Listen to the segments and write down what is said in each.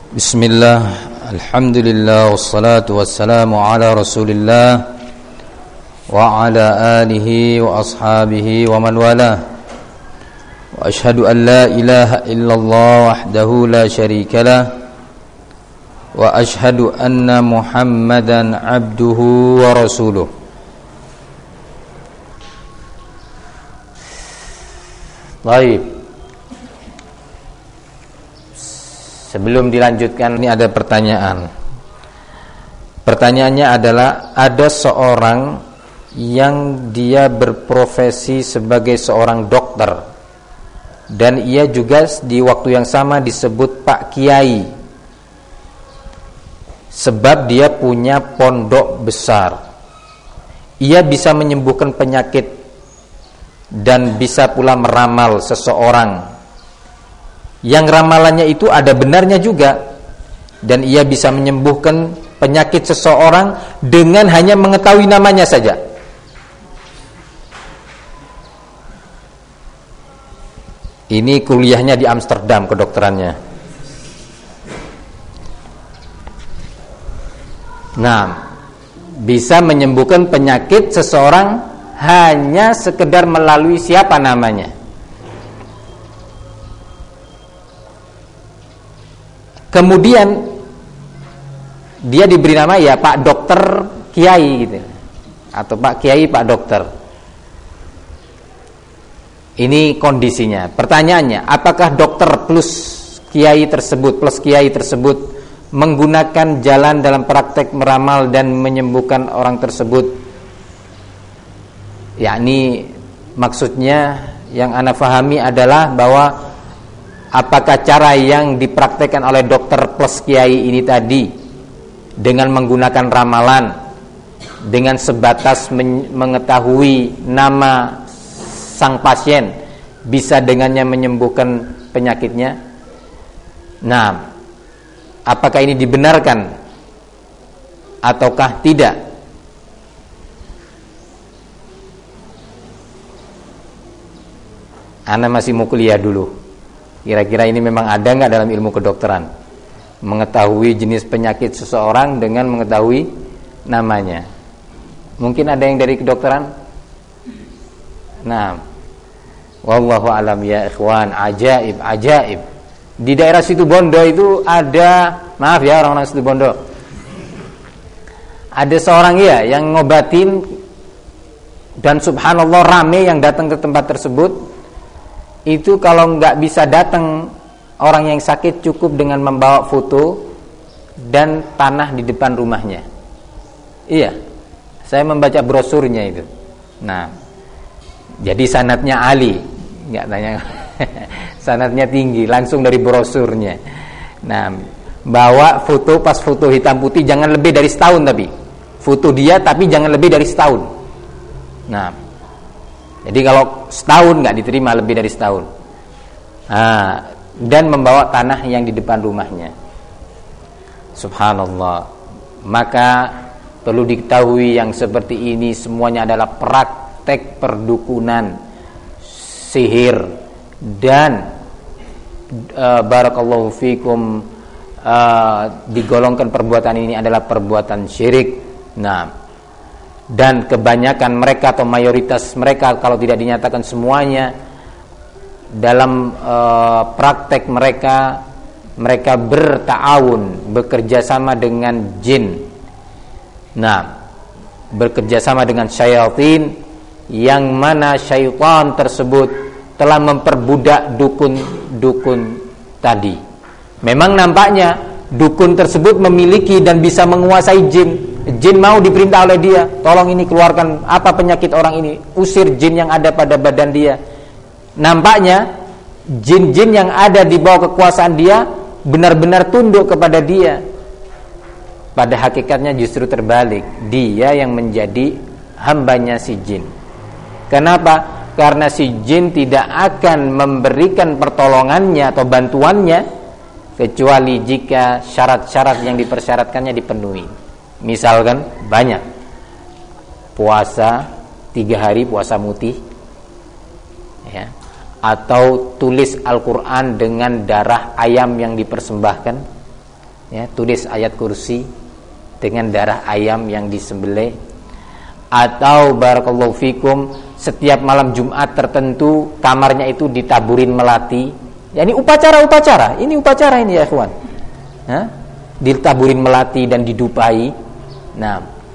Bismillah, alhamdulillah, wassalatu wassalamu ala rasulillah wa ala alihi wa ashabihi wa man wala. Wa ashhadu an la ilaha illallah wahdahu la syarika lah, wa ashhadu anna Muhammadan abduhu wa rasuluh. Baik. Sebelum dilanjutkan, ini ada pertanyaan. Pertanyaannya adalah, ada seorang yang dia berprofesi sebagai seorang dokter, dan ia juga di waktu yang sama disebut Pak Kiai, sebab dia punya pondok besar. Ia bisa menyembuhkan penyakit dan bisa pula meramal seseorang, yang ramalannya itu ada benarnya juga, dan ia bisa menyembuhkan penyakit seseorang dengan hanya mengetahui namanya saja. Ini kuliahnya di Amsterdam kedokterannya. Nah, bisa menyembuhkan penyakit seseorang hanya sekedar melalui siapa namanya. Kemudian dia diberi nama ya Pak Dokter Kiai gitu, atau Pak Kiai Pak Dokter. Ini kondisinya. Pertanyaannya, apakah dokter plus kiai tersebut menggunakan jalan dalam praktek meramal dan menyembuhkan orang tersebut? Yakni maksudnya yang ana fahami adalah bahwa apakah cara yang dipraktekkan oleh dokter plus kiai ini tadi dengan menggunakan ramalan, dengan sebatas mengetahui nama sang pasien, bisa dengannya menyembuhkan penyakitnya? Nah, apakah ini dibenarkan ataukah tidak? Ana masih mau kuliah dulu. Kira-kira ini memang ada nggak dalam ilmu kedokteran, mengetahui jenis penyakit seseorang dengan mengetahui namanya? Mungkin ada yang dari kedokteran? Nah, wallahu alam ya ikhwan. Ajaib. Di daerah Situbondo itu ada, maaf ya orang-orang Situbondo, ada seorang ya yang ngobatin, dan subhanallah rame yang datang ke tempat tersebut. Itu kalau nggak bisa datang orang yang sakit, cukup dengan membawa foto dan tanah di depan rumahnya. Iya, saya membaca brosurnya itu. Nah, jadi sanadnya Ali, nggak tanya. Sanadnya tinggi, langsung dari brosurnya. Nah, bawa foto, pas foto hitam putih, jangan lebih dari setahun, tapi foto dia, tapi jangan lebih dari setahun. Nah, jadi kalau setahun nggak diterima, lebih dari setahun. Dan membawa tanah yang di depan rumahnya. Subhanallah. Maka perlu diketahui yang seperti ini semuanya adalah praktek perdukunan, sihir, dan barakallahu fikum, digolongkan perbuatan ini adalah perbuatan syirik. Nah, dan kebanyakan mereka atau mayoritas mereka, kalau tidak dinyatakan semuanya, dalam praktek mereka berta'awun, bekerja sama dengan jin. Nah, bekerja sama dengan syaitan, yang mana syaitan tersebut telah memperbudak dukun-dukun tadi. Memang nampaknya dukun tersebut memiliki dan bisa menguasai jin. Jin mau diperintah oleh dia, tolong ini keluarkan apa penyakit orang ini, usir jin yang ada pada badan dia. Nampaknya jin-jin yang ada di bawah kekuasaan dia benar-benar tunduk kepada dia. Pada hakikatnya justru terbalik, dia yang menjadi hambanya si jin. Kenapa? Karena si jin tidak akan memberikan pertolongannya atau bantuannya kecuali jika syarat-syarat yang dipersyaratkannya dipenuhi. Misalkan banyak puasa 3 hari, puasa mutih, ya, atau tulis Al-Quran dengan darah ayam yang dipersembahkan, ya, tulis ayat kursi dengan darah ayam yang disembelih, atau barakallahu fikum setiap malam Jumat tertentu kamarnya itu ditaburin melati. Ya, ini upacara ini ya ikhwan. Ditaburin melati dan didupai. Nah,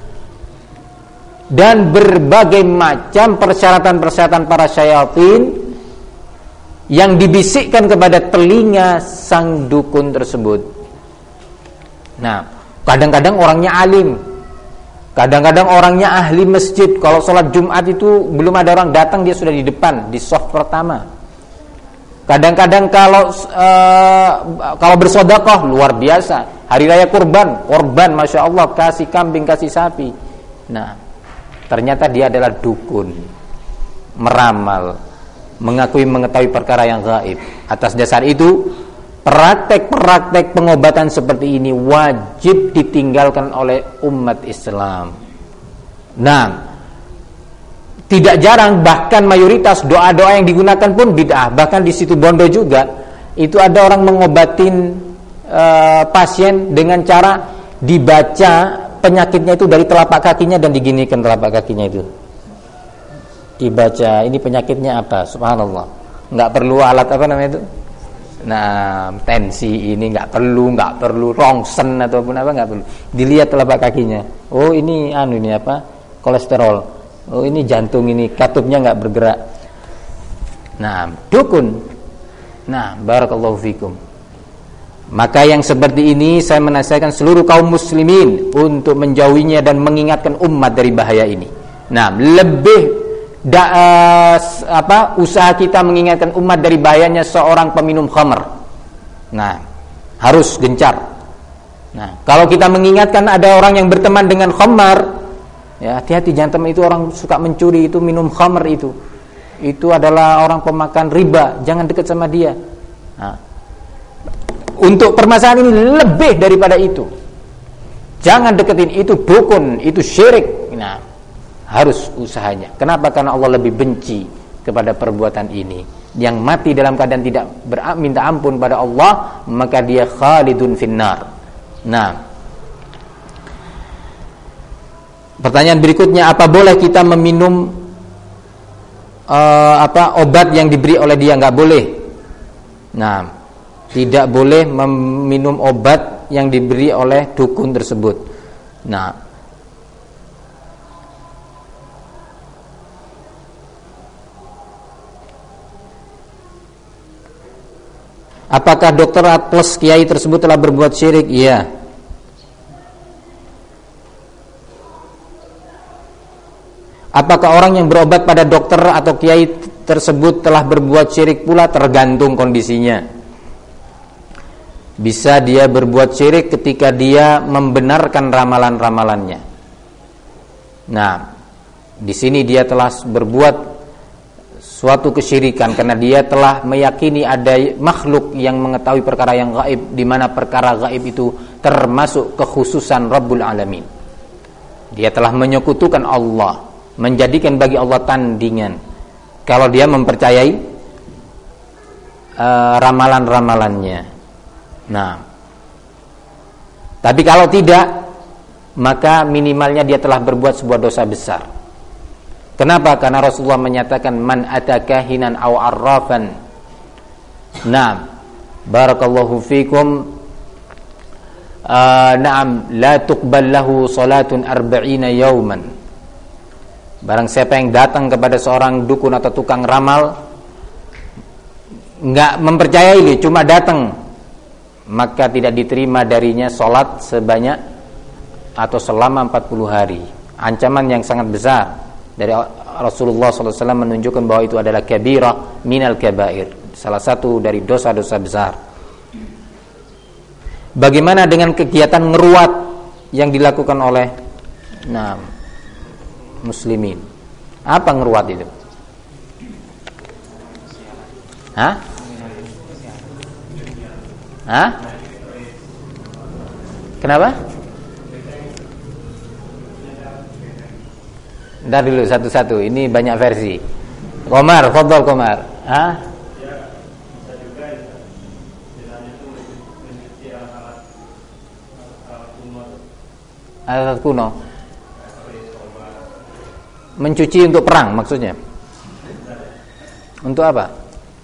dan berbagai macam persyaratan-persyaratan para syaitan yang dibisikkan kepada telinga sang dukun tersebut. Nah, kadang-kadang orangnya alim, kadang-kadang orangnya ahli masjid. Kalau sholat Jumat itu belum ada orang datang, dia sudah di depan, di shaf pertama. Kadang-kadang kalau bersedekah luar biasa. Hari raya kurban, masya Allah, kasih kambing, kasih sapi. Nah, ternyata dia adalah dukun, meramal, mengetahui perkara yang gaib. Atas dasar itu, praktek-praktek pengobatan seperti ini wajib ditinggalkan oleh umat Islam. Nah, tidak jarang, bahkan mayoritas doa-doa yang digunakan pun bid'ah. Bahkan di situ Bondo juga itu ada orang mengobatin pasien dengan cara dibaca penyakitnya itu dari telapak kakinya dan diginikan telapak kakinya itu. Dibaca ini penyakitnya apa? Subhanallah. Enggak perlu alat apa namanya itu? Nah, tensi ini enggak perlu rongsen ataupun apa, enggak perlu. Dilihat telapak kakinya. Oh, ini ini apa? Kolesterol. Oh, ini jantung, ini katupnya enggak bergerak. Nah, dukun. Nah, barakallahu fikum. Maka yang seperti ini saya menasihatkan seluruh kaum muslimin untuk menjauhinya dan mengingatkan umat dari bahaya ini. Nah, lebih usaha kita mengingatkan umat dari bahayanya seorang peminum khamr. Nah, harus gencar. Nah, kalau kita mengingatkan ada orang yang berteman dengan khamr, ya hati-hati, jangan teman itu orang suka mencuri, itu minum khamr itu adalah orang pemakan riba, jangan dekat sama dia. Nah, untuk permasalahan ini lebih daripada itu, jangan deketin, itu dukun, itu syirik. Nah, harus usahanya. Kenapa? Karena Allah lebih benci kepada perbuatan ini. Yang mati dalam keadaan tidak minta ampun pada Allah, maka dia khalidun finnar. Nah, pertanyaan berikutnya, apa boleh kita meminum obat yang diberi oleh dia? Enggak boleh. Nah, tidak boleh meminum obat yang diberi oleh dukun tersebut. Nah, apakah dokter plus kiai tersebut telah berbuat syirik? Iya. Apakah orang yang berobat pada dokter atau kiai tersebut telah berbuat syirik pula? Tergantung kondisinya. Bisa dia berbuat syirik ketika dia membenarkan ramalan-ramalannya. Nah, di sini dia telah berbuat suatu kesyirikan karena dia telah meyakini ada makhluk yang mengetahui perkara yang gaib, di mana perkara gaib itu termasuk kekhususan Rabbul Alamin. Dia telah menyekutukan Allah, menjadikan bagi Allah tandingan. Kalau dia mempercayai ramalan-ramalannya. Nah, tapi kalau tidak, maka minimalnya dia telah berbuat sebuah dosa besar. Kenapa? Karena Rasulullah menyatakan man atakahinan aw arrafan. Naam, barakallahu fikum. Naam, la tuqbal lahu salatun 40 yawman. Barang siapa yang datang kepada seorang dukun atau tukang ramal, enggak mempercayai, cuma datang, maka tidak diterima darinya salat sebanyak atau selama 40 hari. Ancaman yang sangat besar dari Rasulullah SAW menunjukkan bahwa itu adalah kabirah minal kabair, salah satu dari dosa-dosa besar. Bagaimana dengan kegiatan ngeruat yang dilakukan oleh muslimin? Apa ngeruat itu? Kenapa? Ntar dulu satu-satu, ini banyak versi. Komar, fadhol Komar. Adat kuno. Mencuci untuk perang maksudnya. Untuk apa?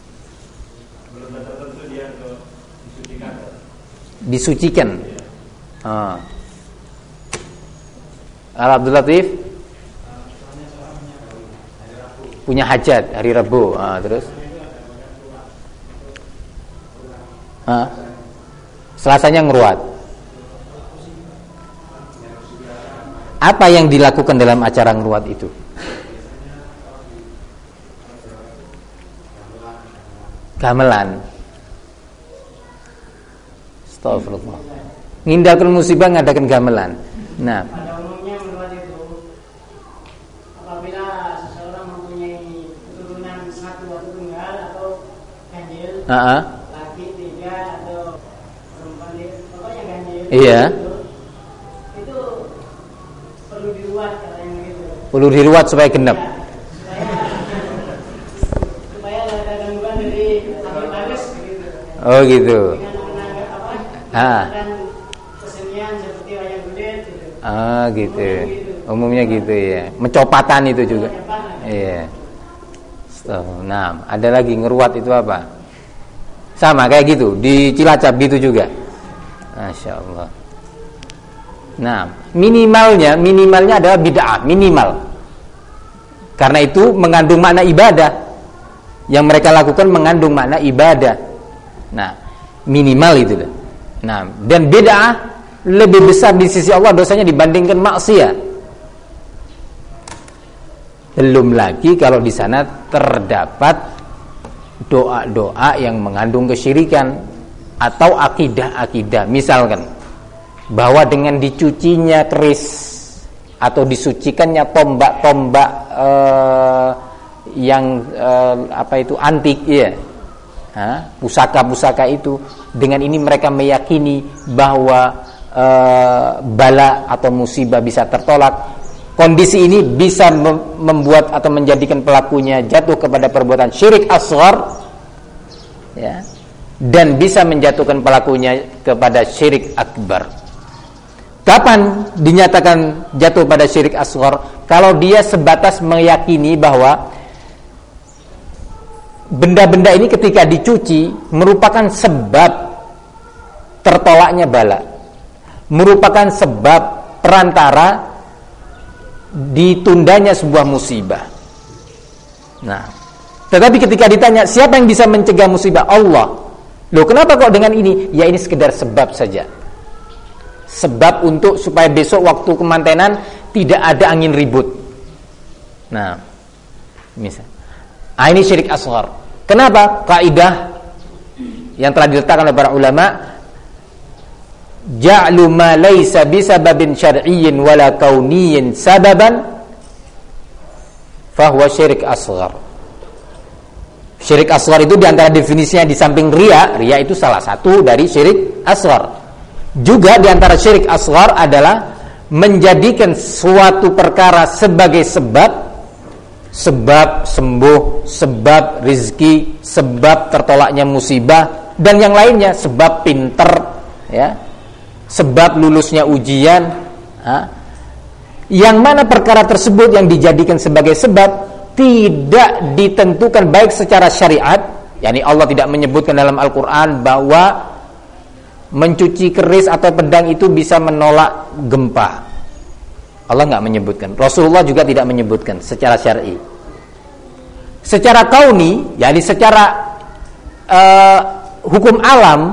Disucikan. Abdul Latif punya hajat hari Rabu. Terus Selasanya ngeruat. Apa yang dilakukan dalam acara ngeruat itu? Gamelan. Astagfirullah. Ngindahkan musibah ngadakan gamelan. Nah, pada umumnya ngeruat itu apabila seseorang mempunyai keturunan satu atau tunggal atau ganjil, laki 3 atau perempuan, pokoknya ganjil. Iya. Itu perlu diruat katanya gitu. Perlu diruat supaya genep. Ya, supaya ada gangguan dari ahli bagus gitu. Oh gitu. Dengan menanggap apa? Dan kesenian seperti wayang kulit gitu. Gitu. Umumnya gitu ya. Mencopatan itu juga. Iya. Nah, ada lagi ngeruat itu apa? Sama kayak gitu, di Cilacap gitu juga. Masya Allah. Nah, minimalnya adalah bid'ah, minimal. Karena itu mengandung makna ibadah. Yang mereka lakukan mengandung makna ibadah. Nah, minimal itu. Nah, dan bid'ah lebih besar di sisi Allah dosanya dibandingkan maksiat. Belum lagi kalau di sana terdapat doa-doa yang mengandung kesyirikan atau akidah-akidah. Misalkan bahwa dengan dicucinya keris atau disucikannya tombak-tombak yang antik ya. Pusaka-pusaka itu, dengan ini mereka meyakini bahwa bala atau musibah bisa tertolak. Kondisi ini bisa membuat atau menjadikan pelakunya jatuh kepada perbuatan syirik asghar ya, dan bisa menjatuhkan pelakunya kepada syirik akbar. Kapan dinyatakan jatuh pada syirik asghar? Kalau dia sebatas meyakini bahwa benda-benda ini ketika dicuci merupakan sebab tertolaknya bala, merupakan sebab perantara ditundanya sebuah musibah. Nah, tetapi ketika ditanya siapa yang bisa mencegah musibah? Allah. Loh, kenapa kok dengan ini? Ya ini sekedar sebab saja. Sebab untuk supaya besok waktu kemantenan tidak ada angin ribut. Nah, misal. Ini syirik asghar. Kenapa? Kaidah yang telah diletakkan oleh para ulama, ja'lu ma laysa bisababin syar'iyyin wala kauniyyin sababan fahuwa syirik asghar. Syirik asghar itu diantara definisinya di samping riya itu salah satu dari syirik asghar. Juga diantara syirik asghar adalah menjadikan suatu perkara sebagai sebab sembuh, sebab rizki, sebab tertolaknya musibah, dan yang lainnya, sebab pinter ya, sebab lulusnya ujian. Yang mana perkara tersebut yang dijadikan sebagai sebab tidak ditentukan baik secara syariat, yakni Allah tidak menyebutkan dalam Al-Quran bahwa mencuci keris atau pedang itu bisa menolak gempa. Allah nggak menyebutkan. Rasulullah juga tidak menyebutkan secara syar'i. Secara kauni, yakni secara hukum alam,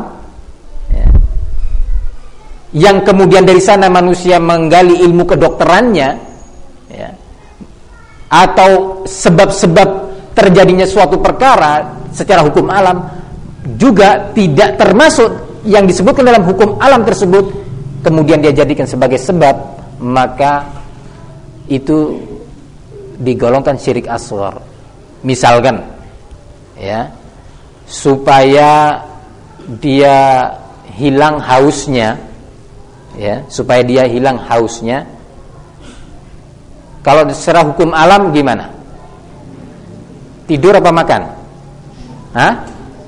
yang kemudian dari sana manusia menggali ilmu kedokterannya ya, atau sebab-sebab terjadinya suatu perkara secara hukum alam juga tidak termasuk yang disebutkan dalam hukum alam tersebut, kemudian dia jadikan sebagai sebab, maka itu digolongkan syirik asghar. Misalkan ya, supaya dia hilang hausnya ya, supaya dia hilang hausnya. Kalau secara hukum alam gimana? Tidur apa makan?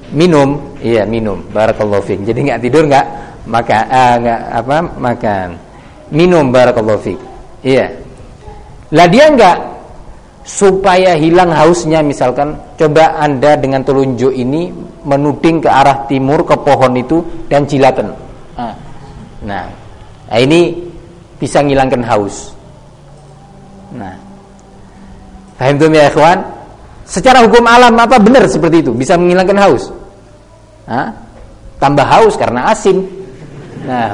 Minum. Iya, minum. Barakallahu fiik. Jadi enggak tidur, enggak makan, makan. minum, barakallahu fiik. Iya. Lah dia enggak, supaya hilang hausnya misalkan, coba Anda dengan telunjuk ini menuding ke arah timur ke pohon itu dan jilakan. Nah, ini bisa ngilangkan haus. Nah, paham tuh ya ikhwan? Secara hukum alam apa benar seperti itu? Bisa menghilangkan haus? Tambah haus karena asin. Nah,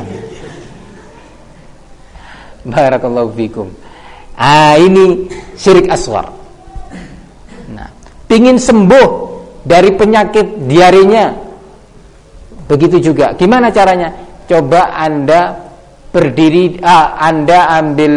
barakallahu fikum. Ini syirik asghar. Nah, pingin sembuh dari penyakit diarenya, begitu juga. Gimana caranya? Coba Anda berdiri, Anda ambil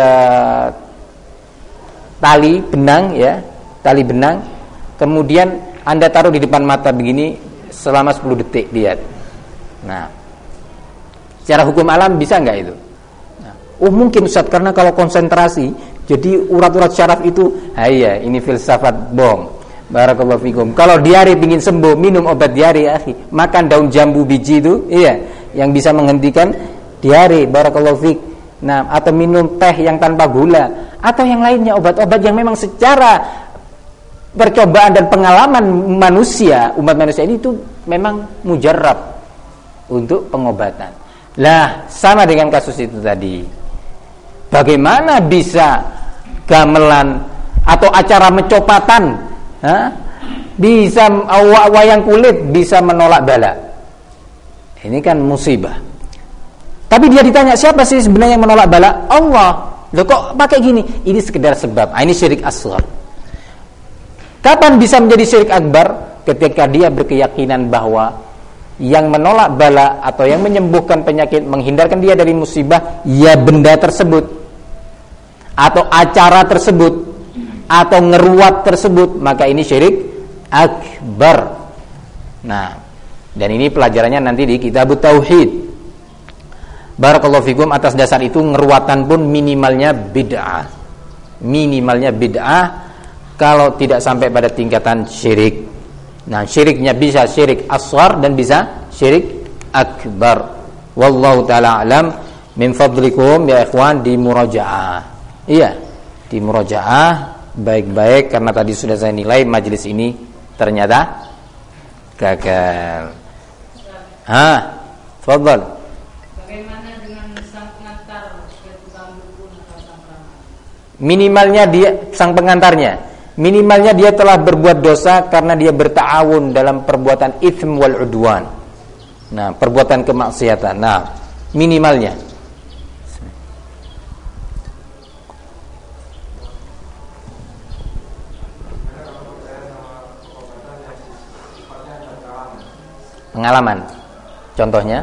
tali benang, ya, tali benang, kemudian Anda taruh di depan mata begini selama 10 detik, lihat. Nah, secara hukum alam bisa nggak itu? Mungkin Ustaz, karena kalau konsentrasi jadi urat-urat syaraf itu, iya, ini filsafat bohong. Barakallahu fikum. Kalau diare ingin sembuh, minum obat diare, akhi. Makan daun jambu biji itu, iya, yang bisa menghentikan diare. Barakallahu fik. Nah, atau minum teh yang tanpa gula, atau yang lainnya, obat-obat yang memang secara percobaan dan pengalaman manusia, umat manusia ini itu memang mujarrab untuk pengobatan. Lah, sama dengan kasus itu tadi. Bagaimana bisa gamelan atau acara mencopatan, bisa wayang kulit bisa menolak bala? Ini kan musibah. Tapi dia ditanya, siapa sih sebenarnya yang menolak bala? Allah. Loh, kok pakai gini? Ini sekedar sebab. Ini syirik asghar. Kapan bisa menjadi syirik akbar? Ketika dia berkeyakinan bahwa yang menolak bala atau yang menyembuhkan penyakit, menghindarkan dia dari musibah, ya benda tersebut atau acara tersebut atau ngeruat tersebut, maka ini syirik akbar. Nah, dan ini pelajarannya nanti di Kitabut Tauhid. Barakallahu fikum. Atas dasar itu ngeruatan pun minimalnya bid'ah. Minimalnya bid'ah kalau tidak sampai pada tingkatan syirik. Nah, syiriknya bisa syirik asghar dan bisa syirik akbar. Wallahu taala alam. Min fadlikum ya ikhwan, di murajaah. Iya, di murajaah baik-baik, karena tadi sudah saya nilai majelis ini ternyata gagal. Fadhal. Bagaimana dengan sang pengantar ke tukang dukun atau sang keramat? Minimalnya dia, sang pengantarnya, minimalnya dia telah berbuat dosa karena dia berta'awun dalam perbuatan itsm wal udwan. Nah, perbuatan kemaksiatan. Nah, minimalnya. Pengalaman. Contohnya?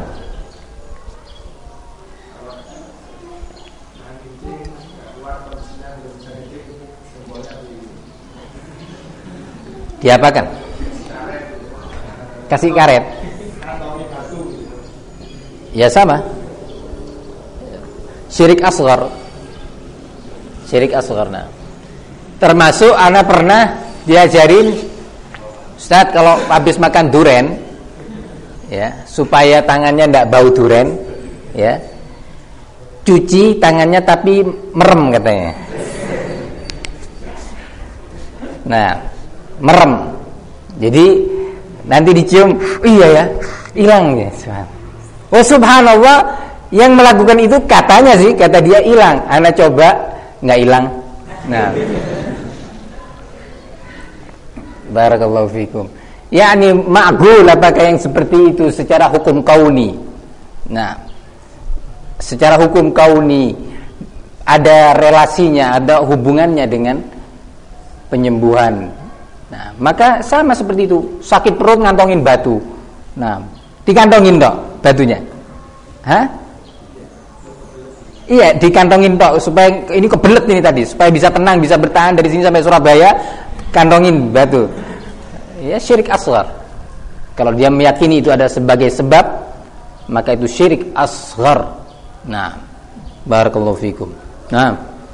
Diapakan? Kasih karet. Ya sama. Syirik asghar. Syirik asghar. Nah, termasuk anak pernah diajarin, Ustaz, kalau habis makan duren, ya, supaya tangannya tidak bau duren, ya, cuci tangannya tapi merem katanya. Nah, merem. Jadi nanti dicium, iya ya, hilang ya. Oh subhanallah, yang melakukan itu katanya sih, kata dia hilang. Ana coba, nggak hilang. Nah, barakallahu fikum. yakni ma'gul apakah yang seperti itu secara hukum kauni. Nah, secara hukum kauni ada relasinya, ada hubungannya dengan penyembuhan. Nah, maka sama seperti itu. Sakit perut ngantongin batu. Nah, dikantongin tok batunya. Hah? Iya, dikantongin tok supaya ini kebelet ini tadi, supaya bisa tenang, bisa bertahan dari sini sampai Surabaya, kantongin batu. Ya, syirik asghar. Kalau dia meyakini itu ada sebagai sebab, maka itu syirik asghar. Nah, barakallahu fikum. Nah,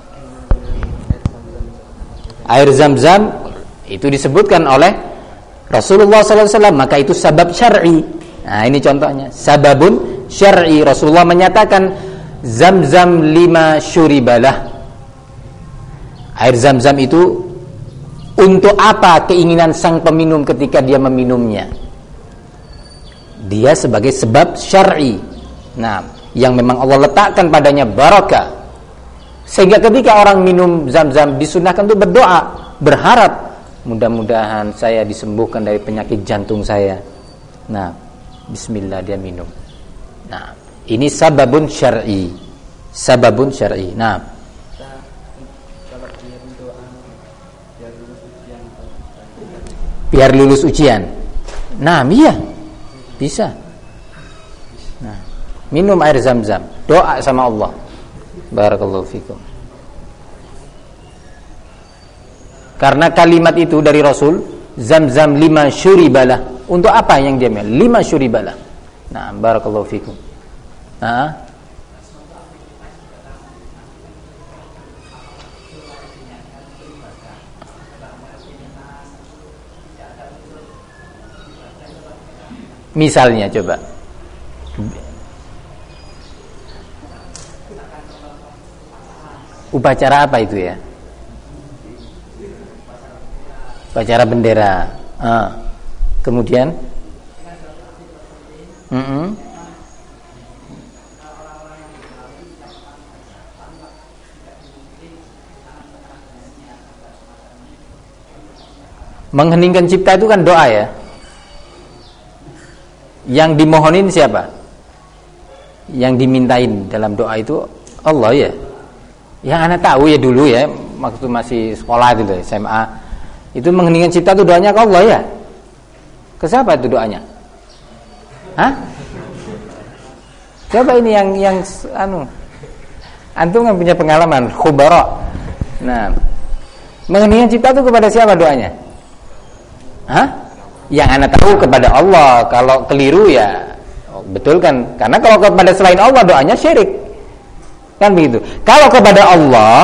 air Zam-Zam itu disebutkan oleh Rasulullah SAW, maka itu sabab syar'i. Nah, ini contohnya, sababun syar'i. Rasulullah menyatakan Zam-zam lima syuribalah. Air zam-zam itu untuk apa keinginan sang peminum ketika dia meminumnya? Dia sebagai sebab syar'i. Nah, yang memang Allah letakkan padanya barakah. Sehingga ketika orang minum zam-zam disunahkan untuk berdoa, berharap mudah-mudahan saya disembuhkan dari penyakit jantung saya. Nah, bismillah dia minum. Nah, ini sababun syar'i. Sababun syar'i. Nah, kalau dia berdoa biar lulus ujian. Nah, iya. Bisa. Nah, minum air zam-zam, doa sama Allah. Barakallahu fikum. Karena kalimat itu dari Rasul, zam-zam lima syuribalah. Untuk apa yang dia minum? Lima syuribalah. Nah, barakallahu fikum. Nah, misalnya coba upacara apa itu ya? Upacara bendera. Kemudian mengheningkan cipta itu kan doa ya. Yang dimohonin siapa? Yang dimintain dalam doa itu Allah ya. Yang anak tahu ya dulu ya, waktu masih sekolah itu SMA, itu mengheningkan cipta itu doanya ke Allah ya. Ke siapa itu doanya? Hah? Siapa ini yang antum kan punya pengalaman khubara. Nah, mengheningkan cipta itu kepada siapa doanya? Hah? Yang anak tahu kepada Allah. Kalau keliru ya betul kan? Karena kalau kepada selain Allah doanya syirik. Kan begitu. Kalau kepada Allah,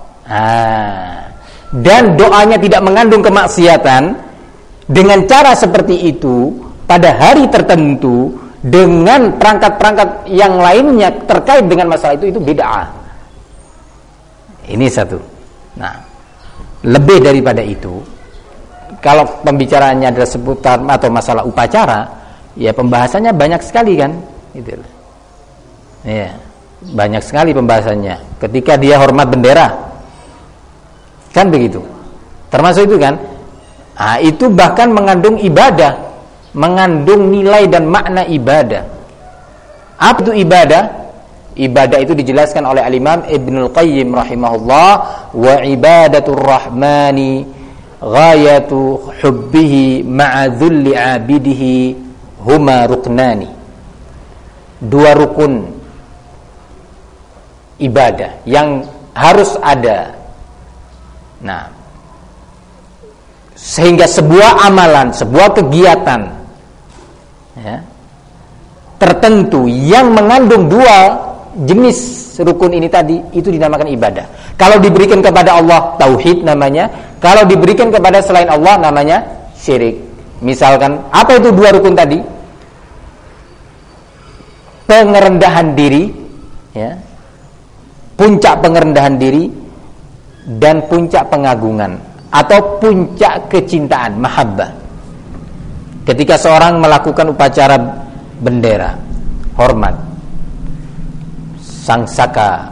dan doanya tidak mengandung kemaksiatan, dengan cara seperti itu pada hari tertentu dengan perangkat-perangkat yang lainnya terkait dengan masalah itu bid'ah. Ini satu. Nah, lebih daripada itu, kalau pembicaraannya adalah seputar atau masalah upacara, ya pembahasannya banyak sekali kan, gitu. Ya, banyak sekali pembahasannya. Ketika dia hormat bendera, kan begitu. Termasuk itu kan. Nah, itu bahkan mengandung ibadah, mengandung nilai dan makna ibadah. Apa itu ibadah? Ibadah itu dijelaskan oleh Al-Imam Ibnul Qayyim rahimahullah, wa ibadatur rahmani ghayatu hubbihi ma'a dhulli 'abidihi huma ruknani. Dua rukun ibadah yang harus ada. Nah, sehingga sebuah amalan, sebuah kegiatan ya, tertentu yang mengandung dua jenis rukun ini tadi, itu dinamakan ibadah. Kalau diberikan kepada Allah, tauhid namanya. Kalau diberikan kepada selain Allah, namanya syirik. Misalkan, apa itu dua rukun tadi? Pengerendahan diri ya, puncak pengerendahan diri, dan puncak pengagungan atau puncak kecintaan, mahabbah. Ketika seorang melakukan upacara bendera, hormat, sang saka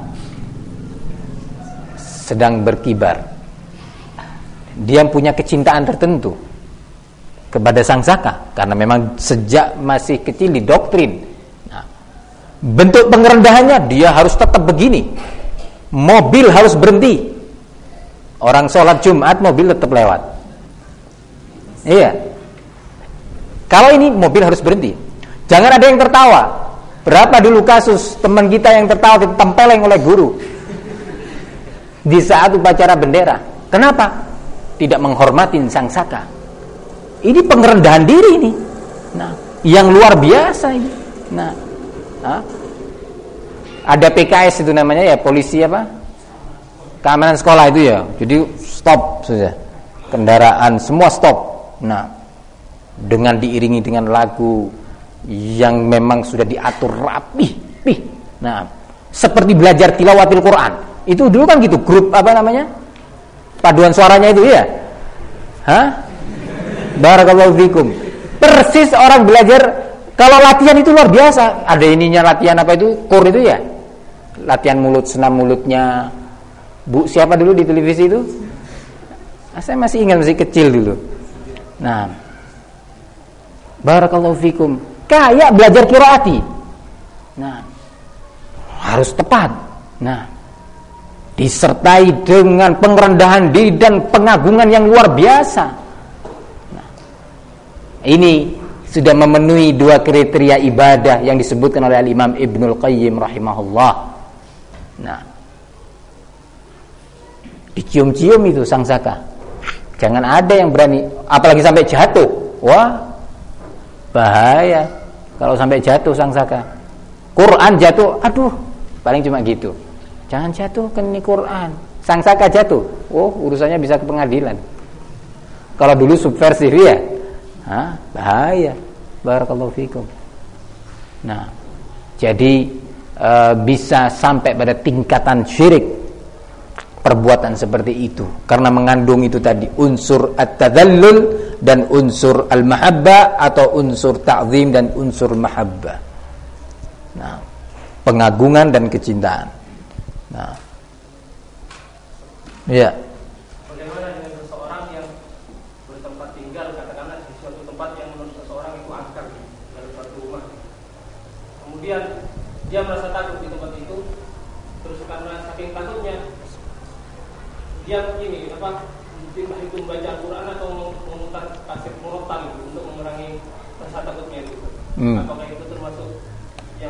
sedang berkibar, dia punya kecintaan tertentu kepada sang saka karena memang sejak masih kecil didoktrin. Nah, bentuk pengerendahannya dia harus tetap begini, mobil harus berhenti. Orang sholat Jumat mobil tetap lewat. Iya. Kalau ini mobil harus berhenti. Jangan ada yang tertawa. Berapa dulu kasus teman kita yang tertawa ditempeleng oleh guru di saat upacara bendera. Kenapa? Tidak menghormatin sang saka. Ini pengerendahan diri ini. Nah, yang luar biasa ini. Nah, ada PKS itu namanya ya, polisi apa? Keamanan sekolah itu ya. Jadi stop saja. Kendaraan semua stop. Nah, dengan diiringi dengan lagu yang memang sudah diatur rapih. Nah, seperti belajar tilawatil Quran. Itu dulu kan gitu, grup apa namanya? Paduan suaranya itu ya. Hah? Barakallahu fikum. Persis orang belajar, kalau latihan itu luar biasa. Ada ininya latihan apa itu? Kur itu ya. Latihan mulut, senam mulutnya. Bu siapa dulu di televisi itu? Saya masih ingat, masih kecil dulu. Nah, barakallahu fikum. Kayak belajar qiraati. Nah, harus tepat. Nah, disertai dengan pengerendahan diri dan pengagungan yang luar biasa. Nah, ini sudah memenuhi dua kriteria ibadah yang disebutkan oleh Imam Ibnul Qayyim rahimahullah. Nah, dicium-cium itu sangsaka. Jangan ada yang berani, apalagi sampai jatuh. Wah, bahaya kalau sampai jatuh sangsaka. Quran jatuh, aduh, paling cuma gitu. Jangan jatuh ke ini Quran. Sangsaka jatuh, oh urusannya bisa ke pengadilan. Kalau dulu subversif ya, bahaya. Barakallahu fikum. Nah, jadi bisa sampai pada tingkatan syirik perbuatan seperti itu, karena mengandung itu tadi unsur at-tadallul dan unsur al-mahabbah, atau unsur ta'zim dan unsur mahabbah. Nah, pengagungan dan kecintaan. Nah, ya. Bagaimana dengan seseorang yang bertempat tinggal, katakanlah di suatu tempat yang menurut seseorang itu angker dari suatu rumah. Kemudian dia merasa takut di tempat itu, terus karena saking takutnya dia ini itu membaca Al-Quran atau memutar kaset murotal gitu, untuk mengurangi rasa takutnya itu. Apakah itu termasuk yang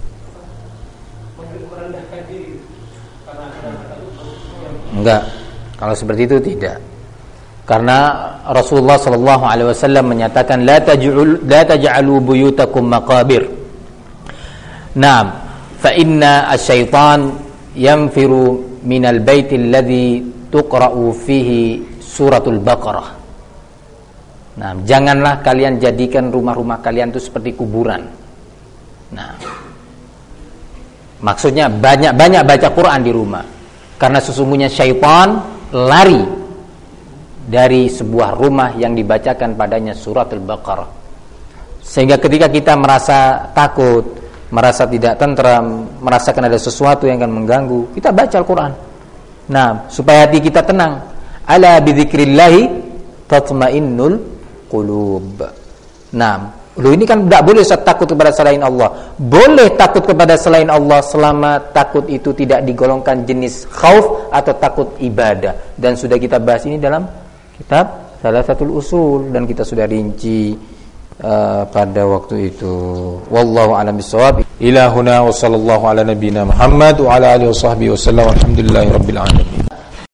merendahkan diri karena ada takut? Enggak. Kalau seperti itu tidak. Karena Rasulullah sallallahu alaihi wasallam menyatakan la taj'alu buyutakum maqabir. Naam, fa inna asy-syaitan yanfiru minal baitil ladzi tuqra'u fihi suratul Baqarah. Nah, janganlah kalian jadikan rumah-rumah kalian itu seperti kuburan. Nah, maksudnya banyak-banyak baca Quran di rumah. Karena sesungguhnya syaitan lari dari sebuah rumah yang dibacakan padanya suratul Baqarah. Sehingga ketika kita merasa takut, merasa tidak tentram, merasakan ada sesuatu yang akan mengganggu, kita baca Al-Quran. Nah, supaya hati kita tenang. Ala bidzikrillahi tatmainnul qulub. Nah, ini kan tidak boleh takut kepada selain Allah. Boleh takut kepada selain Allah selama takut itu tidak digolongkan jenis khauf atau takut ibadah. Dan sudah kita bahas ini dalam kitab Thalathatul Usul, dan kita sudah rinci pada waktu itu. Wallahu a'lam bissawab. Ilahuna wa sallallahu ala nabiyyina Muhammad wa ala alihi washabbihi wasallam. Alhamdulillahirabbil alamin.